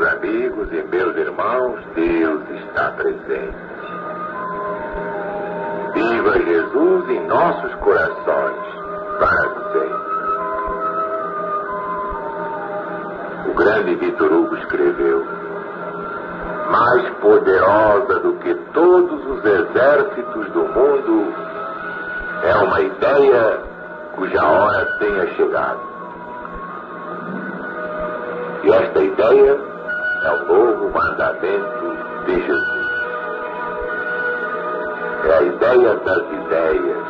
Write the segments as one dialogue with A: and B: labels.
A: amigos e meus irmãos, Deus está presente. Viva Jesus em nossos corações para sempre. O grande Victor Hugo escreveu: mais poderosa do que todos os exércitos do mundo é uma ideia cuja hora tenha chegado. E esta ideia é o novo mandamento de Jesus. É a ideia das ideias.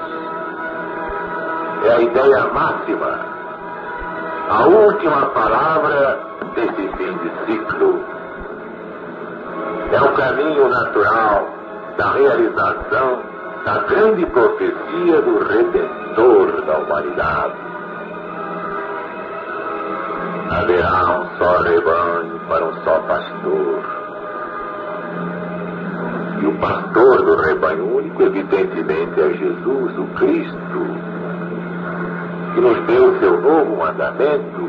A: É a ideia máxima. A última palavra desse fim de ciclo. É o caminho natural da realização da grande profecia do Redentor da humanidade. Haverá um só rebanho para um só pastor. E o pastor do rebanho único, evidentemente, é Jesus, o Cristo, que nos deu o seu novo mandamento.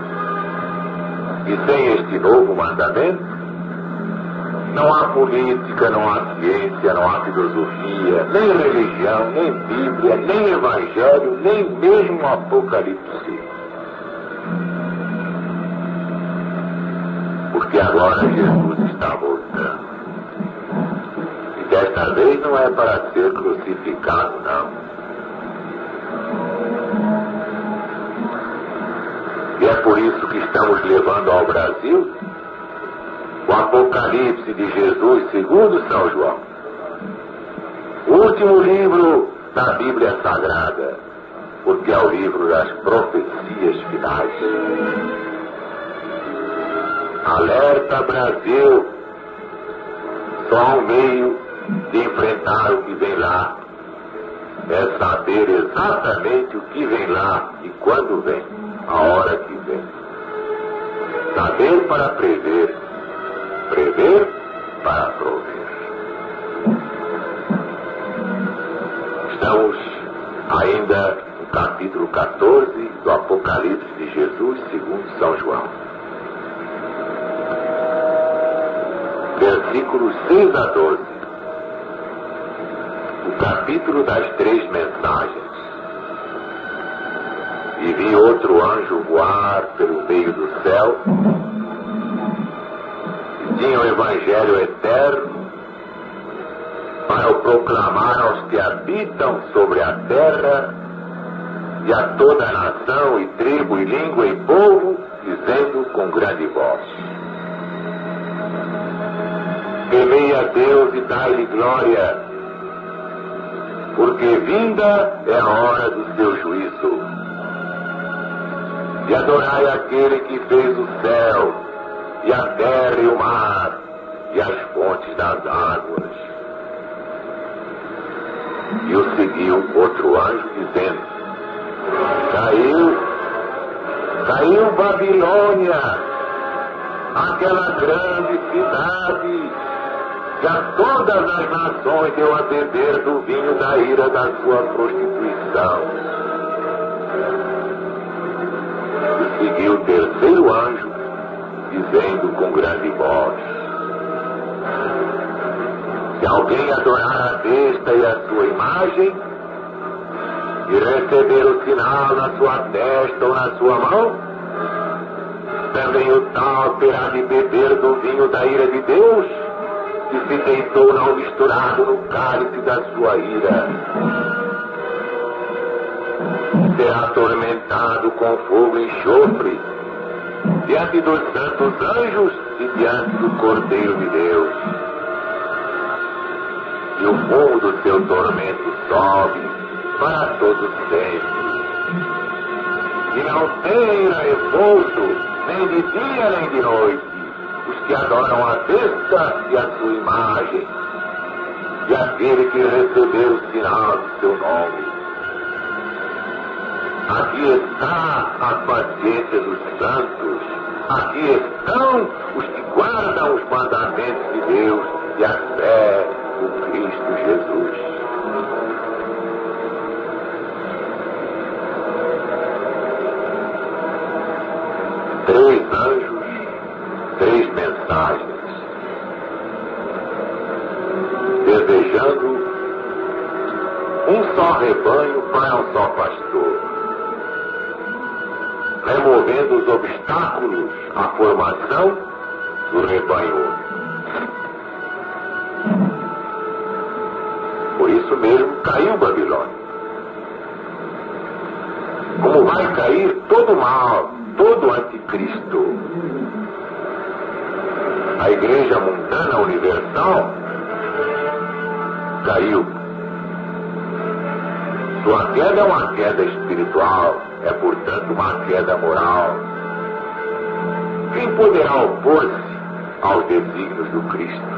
A: E sem este novo mandamento, não há política, não há ciência, não há filosofia, nem religião, nem Bíblia, nem Evangelho, nem mesmo Apocalipse. Porque agora Jesus está voltando. E desta vez não é para ser crucificado, não. E é por isso que estamos levando ao Brasil o Apocalipse de Jesus segundo São João. O último livro da Bíblia Sagrada, porque é o livro das profecias finais. Alerta Brasil, só há um meio de enfrentar o que vem lá, é saber exatamente o que vem lá e quando vem, a hora que vem. Saber para prever, prever para prover. Estamos ainda no capítulo 14 do Apocalipse de Jesus segundo São João. Versículos 6 a 12. O capítulo das 3 mensagens. E vi outro anjo voar pelo meio do céu, e tinha o Evangelho eterno para o proclamar aos que habitam sobre a terra e a toda a nação e tribo e língua e povo, dizendo com grande voz: temei a Deus e dai-lhe glória, porque vinda é a hora do seu juízo. E adorai aquele que fez o céu, e a terra e o mar, e as fontes das águas. E o seguiu outro anjo, dizendo: caiu Babilônia, aquela grande cidade, que a todas as nações deu a beber do vinho da ira da sua prostituição. E seguiu o terceiro anjo, dizendo com grande voz: se alguém adorar a besta e a sua imagem, e receber o sinal na sua testa ou na sua mão, também o tal terá de beber do vinho da ira de Deus, que se deitou não misturado no cálice da sua ira. Será atormentado com fogo e enxofre, diante dos santos anjos e diante do Cordeiro de Deus. E o fogo do seu tormento sobe para todo sempre. E não tem repouso, nem de dia nem de noite, os que adoram a besta e a sua imagem, e aquele que recebeu o sinal do seu nome. Aqui está a paciência dos santos, aqui estão os que guardam os mandamentos de Deus e a fé no Cristo Jesus. Três anjos, 3 mensagens. mensagens, desejando um só rebanho para um só pastor, removendo os obstáculos à formação do rebanho único. Por isso mesmo caiu Babilônia. Como vai cair todo mal, todo anticristo. A igreja mundana universal caiu. Sua queda é uma queda espiritual, é portanto uma queda moral. Quem poderá opor-se aos desígnios do Cristo?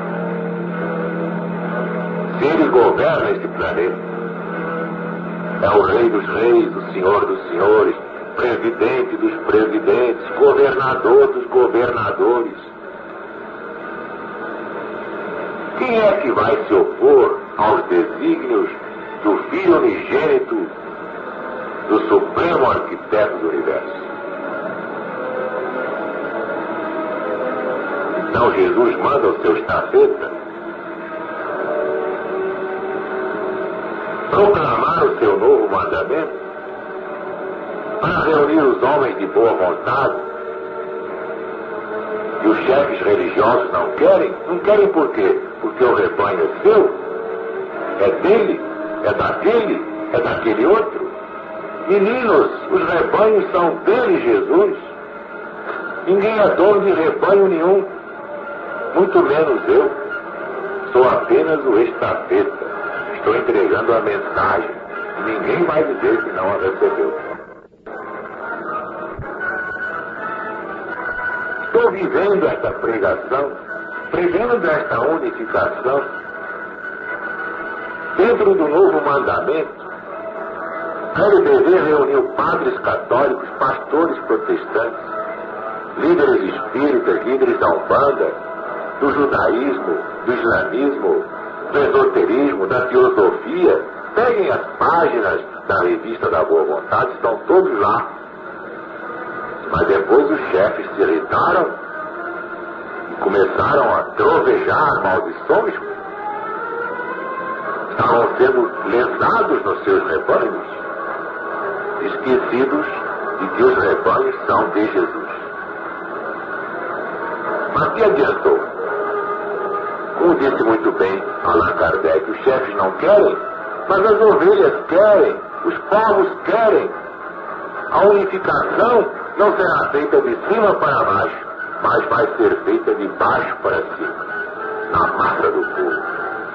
A: Se ele governa este planeta, é o Rei dos Reis, o Senhor dos Senhores, Presidente dos Presidentes, Governador dos Governadores. Quem é que vai se opor aos desígnios do Filho unigênito do Supremo Arquiteto do Universo? Então Jesus manda o seu estafeta proclamar o seu novo mandamento para reunir os homens de boa vontade. E os chefes religiosos não querem? Não querem por quê? Porque o rebanho é seu, é dele, é daquele outro. Meninos, os rebanhos são dele, Jesus. Ninguém é dono de rebanho nenhum, muito menos eu. Sou apenas o estafeta. Estou entregando a mensagem e ninguém vai dizer que não a recebeu. Estou vivendo esta pregação, pregando esta unificação dentro do novo mandamento. A LBV reuniu padres católicos, pastores protestantes, líderes espíritas, líderes da Umbanda, do judaísmo, do islamismo, do esoterismo, da filosofia. Peguem as páginas da revista da Boa Vontade, estão todos lá. Mas depois os chefes se irritaram e começaram a trovejar maldições. Estavam sendo lesados nos seus rebanhos, esquecidos de que os rebanhos são de Jesus. Mas que adiantou? Como disse muito bem Allan Kardec, os chefes não querem, mas as ovelhas querem, os povos querem. A unificação não será feita de cima para baixo, mas vai ser feita de baixo para cima, na massa do povo.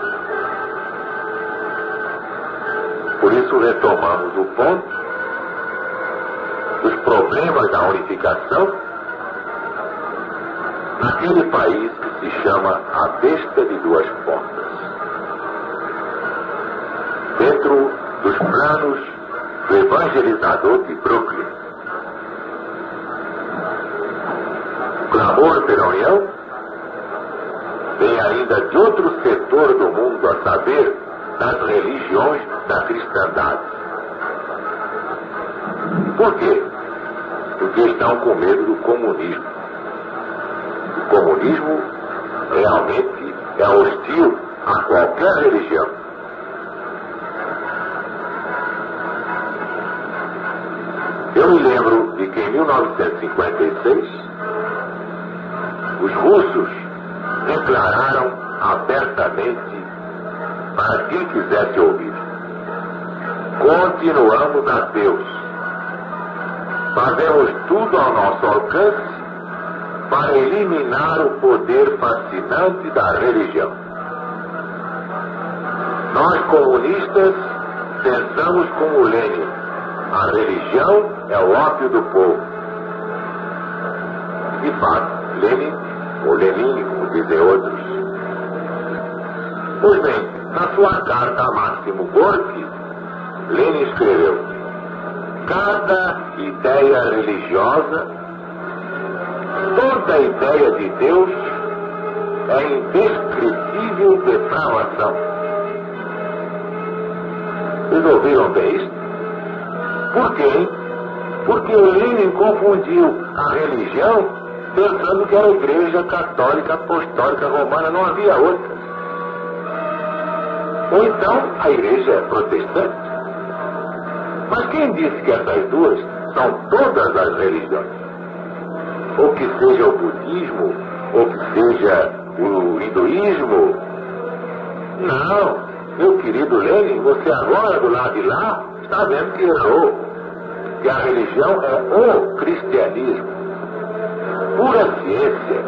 A: Por isso retomamos o ponto dos problemas da unificação naquele país que se chama a Besta de Duas Portas. Dentro dos planos do evangelizador de Brooklyn. Clamor pela união vem ainda de outro setor do mundo, a saber, das religiões da cristandade. Por quê? Porque estão com medo do comunismo. O comunismo realmente é hostil a qualquer religião. Eu me lembro de que em 1956 os russos declararam abertamente para quem quisesse ouvir: continuamos ateus. Fazemos tudo ao nosso alcance para eliminar o poder fascinante da religião. Nós comunistas pensamos como Lenin: a religião é o ópio do povo. De fato, Lenin, ou Lenin, como dizem outros. Pois bem, na sua carta a Máximo Gorki, Lenin escreveu: cada ideia religiosa, toda ideia de Deus é indescritível depravação. Vocês ouviram bem isso? Por quê? Porque o Lenin confundiu a religião pensando que era a Igreja Católica Apostólica Romana, não havia outra. Ou então a Igreja Protestante. Mas quem disse que essas duas são todas as religiões? Ou que seja o budismo, ou que seja o hinduísmo? Não, meu querido Lenin, você agora do lado de lá está vendo que errou. Que a religião é o cristianismo. Pura ciência.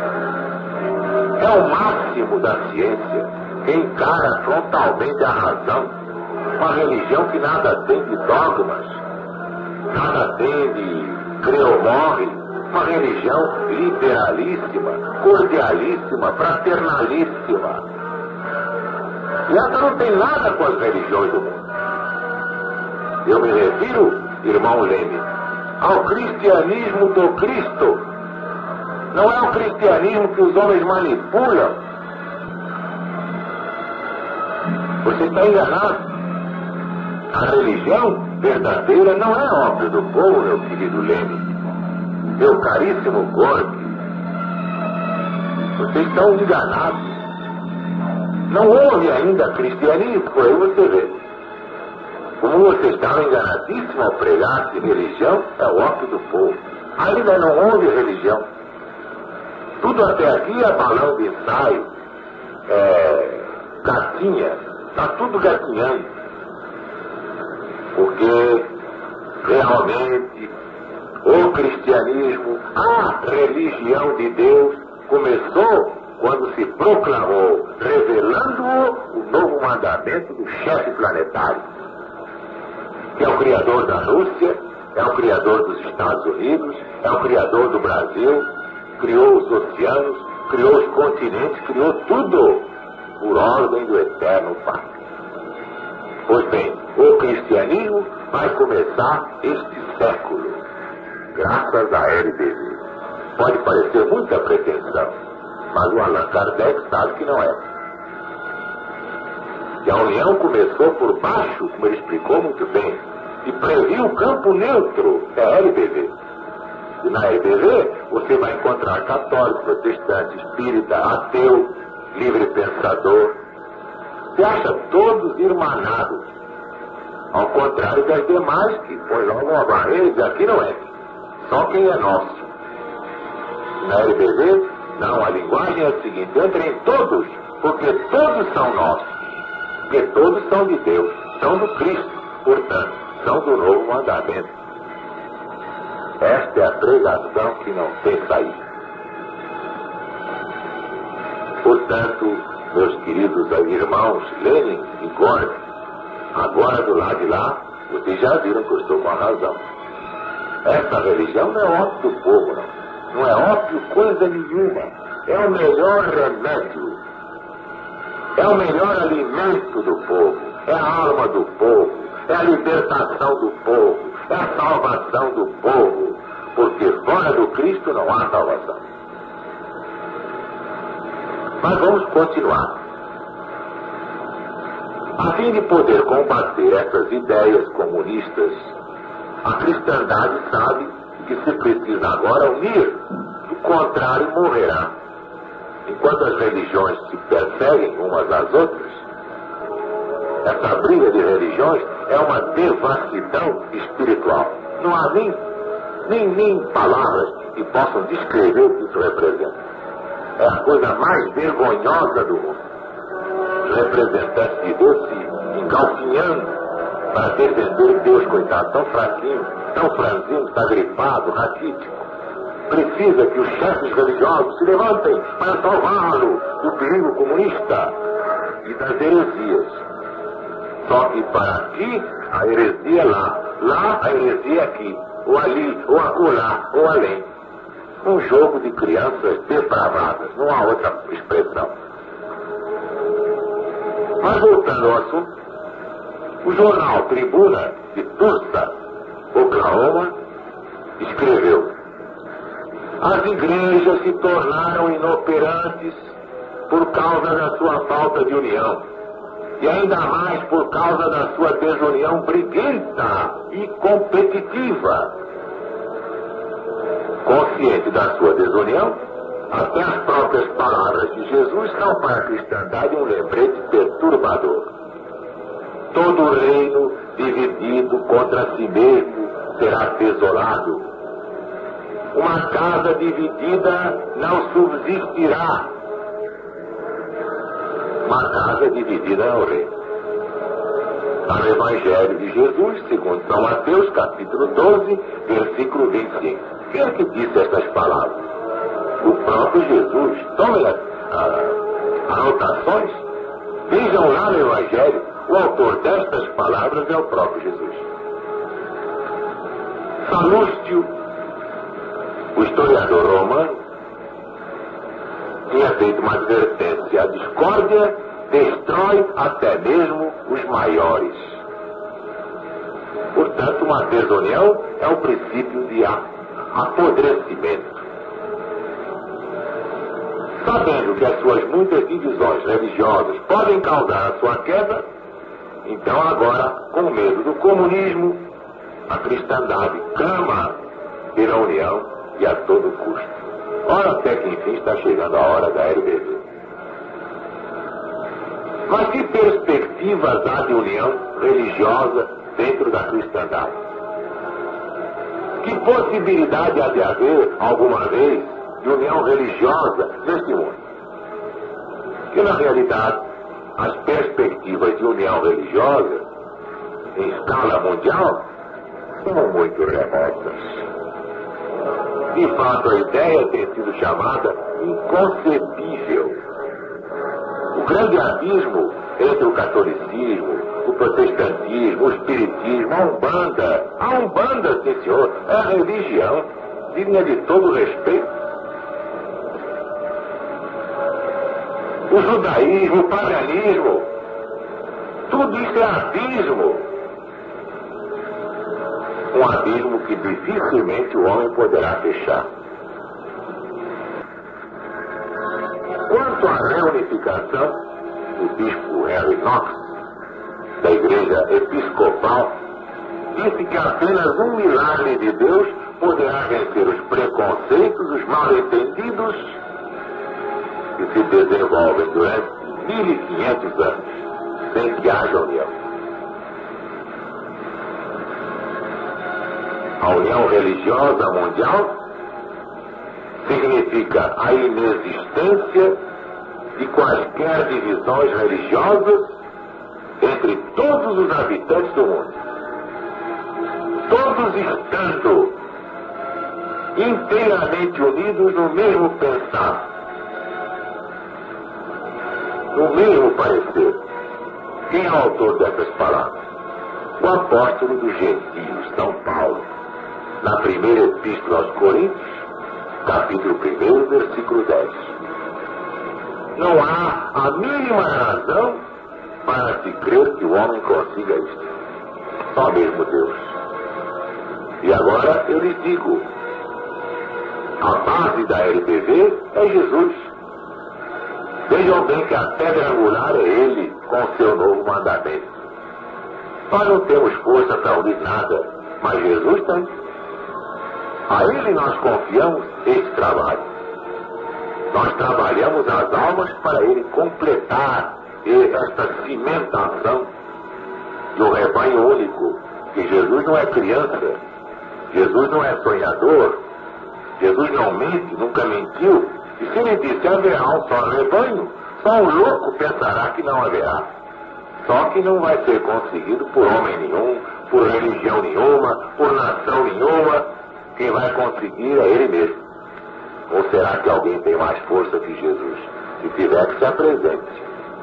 A: É o máximo da ciência que encara frontalmente a razão. Uma religião que nada tem de dogmas, nada tem de crê ou morre. Uma religião liberalíssima, cordialíssima, fraternalíssima. E essa não tem nada com as religiões do mundo. Eu me refiro, irmão Lenin, ao cristianismo do Cristo. Não é o cristianismo que os homens manipulam. Você está enganado. A religião verdadeira não é obra do povo, meu querido Lenin. Meu caríssimo Gorky. Vocês estão enganados. Não houve ainda cristianismo, por aí você vê. Como você estava enganadíssimo ao pregar que religião é o ópio do povo. Ainda não houve religião. Tudo até aqui é balão de ensaio, gatinha, está tudo gatinhando. Porque realmente o cristianismo, a religião de Deus, começou quando se proclamou, revelando-o, o novo mandamento do chefe planetário, que é o criador da Rússia, é o criador dos Estados Unidos, é o criador do Brasil, criou os oceanos, criou os continentes, criou tudo por ordem do Eterno Pai. Pois bem, o cristianismo vai começar este século, graças à LDB. Pode parecer muita pretensão, mas o Allan Kardec sabe que não é. E a união começou por baixo, como ele explicou muito bem, e previu o campo neutro da LBV. E na LBV você vai encontrar católico, protestante, espírita, ateu, livre pensador. Você acha todos irmanados, ao contrário das demais que põe logo uma barreira e diz aqui não é, só quem é nosso. Na LBV, não, a linguagem é a seguinte: entrem todos, porque todos são nossos, porque todos são de Deus, são do Cristo, portanto, são do novo mandamento. Esta é a pregação que não tem saída. Portanto, meus queridos irmãos Lenin e Gorky, agora do lado de lá, vocês já viram que eu estou com a razão. Essa religião não é ópio do povo, não. Não é ópio coisa nenhuma. É o melhor remédio. É o melhor alimento do povo. É a alma do povo. É a libertação do povo. É a salvação do povo. Porque fora do Cristo não há salvação. Mas vamos continuar. A fim de poder combater essas ideias comunistas, a cristandade sabe que se precisa agora unir, do contrário morrerá. Enquanto as religiões se perseguem umas às outras, essa briga de religiões é uma devassidão espiritual. Não há nem palavras que possam descrever o que isso representa. É a coisa mais vergonhosa do mundo. Os representantes de Deus se engalfinhando para defender Deus, coitado, tão fraquinho, tão franzino, está gripado, raquítico. Precisa que os chefes religiosos se levantem para salvá-lo do perigo comunista e das heresias. Só que para aqui, a heresia lá a heresia aqui, ou ali, ou acolá, ou além. Um jogo de crianças depravadas, não há outra expressão. Mas voltando ao assunto, o jornal Tribuna de Tulsa, Oklahoma, escreveu: as igrejas se tornaram inoperantes por causa da sua falta de união, e ainda mais por causa da sua desunião briguenta e competitiva. Consciente da sua desunião, até as próprias palavras de Jesus são para a cristandade um lembrete perturbador. Todo reino dividido contra si mesmo será desolado. Uma casa dividida não subsistirá. Uma casa dividida é o reino. Está no Evangelho de Jesus, segundo São Mateus, capítulo 12, versículo 25. Quem é que disse estas palavras? O próprio Jesus. Tomem as anotações. Vejam lá no Evangelho, o autor destas palavras é o próprio Jesus. Salústio, o historiador romano, tinha feito uma advertência: a discórdia destrói até mesmo os maiores. Portanto, uma desunião é o princípio de apodrecimento. Sabendo que as suas muitas divisões religiosas podem causar a sua queda, então agora, com medo do comunismo, a cristandade clama pela união e a todo custo. Ora, até que enfim está chegando a hora da RBV. Mas que perspectivas há de união religiosa dentro da cristandade? Que possibilidade há de haver, alguma vez, de união religiosa neste mundo? Que, na realidade, as perspectivas de união religiosa, em escala mundial, são muito remotas. De fato, a ideia tem sido chamada inconcebível. O grande abismo entre o catolicismo, o protestantismo, o espiritismo, a Umbanda, sim senhor, é a religião digna de todo respeito. O judaísmo, o paganismo, tudo isso é abismo. Um abismo que dificilmente o homem poderá fechar. Quanto à reunificação do bispo Henry Knox, da igreja episcopal, disse que apenas um milagre de Deus poderá vencer os preconceitos, os mal-entendidos que se desenvolvem durante 1500 anos, sem que haja união. A união religiosa mundial significa a inexistência de quaisquer divisões religiosas entre todos os habitantes do mundo. Todos estando inteiramente unidos no mesmo pensar, no mesmo parecer. Quem é o autor dessas palavras? O apóstolo dos gentios, São Paulo, na primeira epístola aos Coríntios, capítulo 1, versículo 10. Não há a mínima razão para se crer que o homem consiga isto. Só mesmo Deus. E agora eu lhes digo, a base da LBV é Jesus. Vejam bem que a pedra angular é Ele, com o seu novo mandamento. Nós não temos força para unir nada, mas Jesus tem. A Ele nós confiamos esse trabalho. Nós trabalhamos as almas para Ele completar esta cimentação de um rebanho único. Que Jesus não é criança, Jesus não é sonhador, Jesus não mente, nunca mentiu. E se Ele disse haverá um só rebanho, só um louco pensará que não haverá. Só que não vai ser conseguido por homem nenhum, por religião nenhuma, por nação nenhuma. Quem vai conseguir é Ele mesmo. Ou será que alguém tem mais força que Jesus? Se tiver, que se apresente.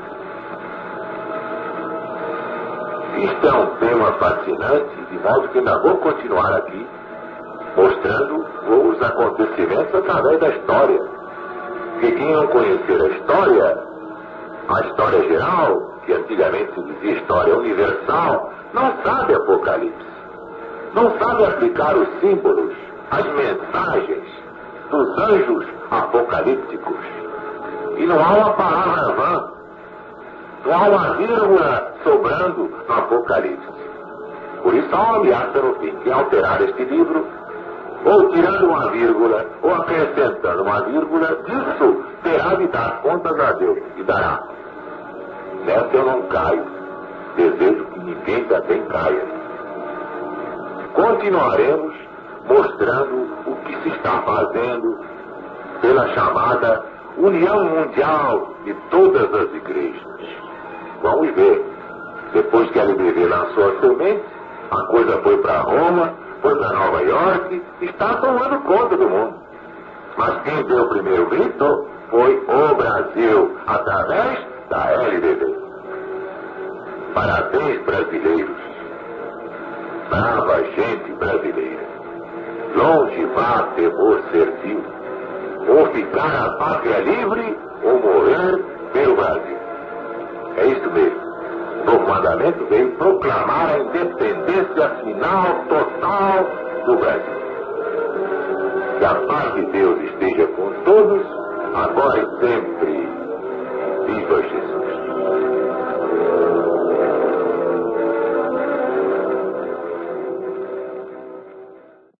A: Isto é um tema fascinante, de modo que ainda vou continuar aqui, mostrando os acontecimentos através da história. Porque quem não conhecer a história geral, que antigamente se dizia história universal, não sabe Apocalipse. Não sabe aplicar os símbolos, as mensagens dos anjos apocalípticos. E não há uma palavra vã, não há uma vírgula sobrando no Apocalipse. Por isso há uma ameaça no fim. Quem alterar este livro ou tirando uma vírgula, ou acrescentando uma vírgula, disso terá de dar contas a Deus, e dará. Nessa eu não caio. Desejo que ninguém também caia. Continuaremos mostrando o que se está fazendo pela chamada União Mundial de todas as igrejas. Vamos ver. Depois que a LBV lançou a semente, a coisa foi para Roma, foi para Nova York, está tomando conta do mundo. Mas quem deu o primeiro grito foi o Brasil, através da LBV. Parabéns, brasileiros. Brava gente brasileira. Longe vá temor servil. Ou ficar a pátria livre, ou morrer pelo Brasil. É isso mesmo. O novo mandamento veio proclamar a independência final total do Brasil. Que a paz de Deus esteja com todos, agora e sempre.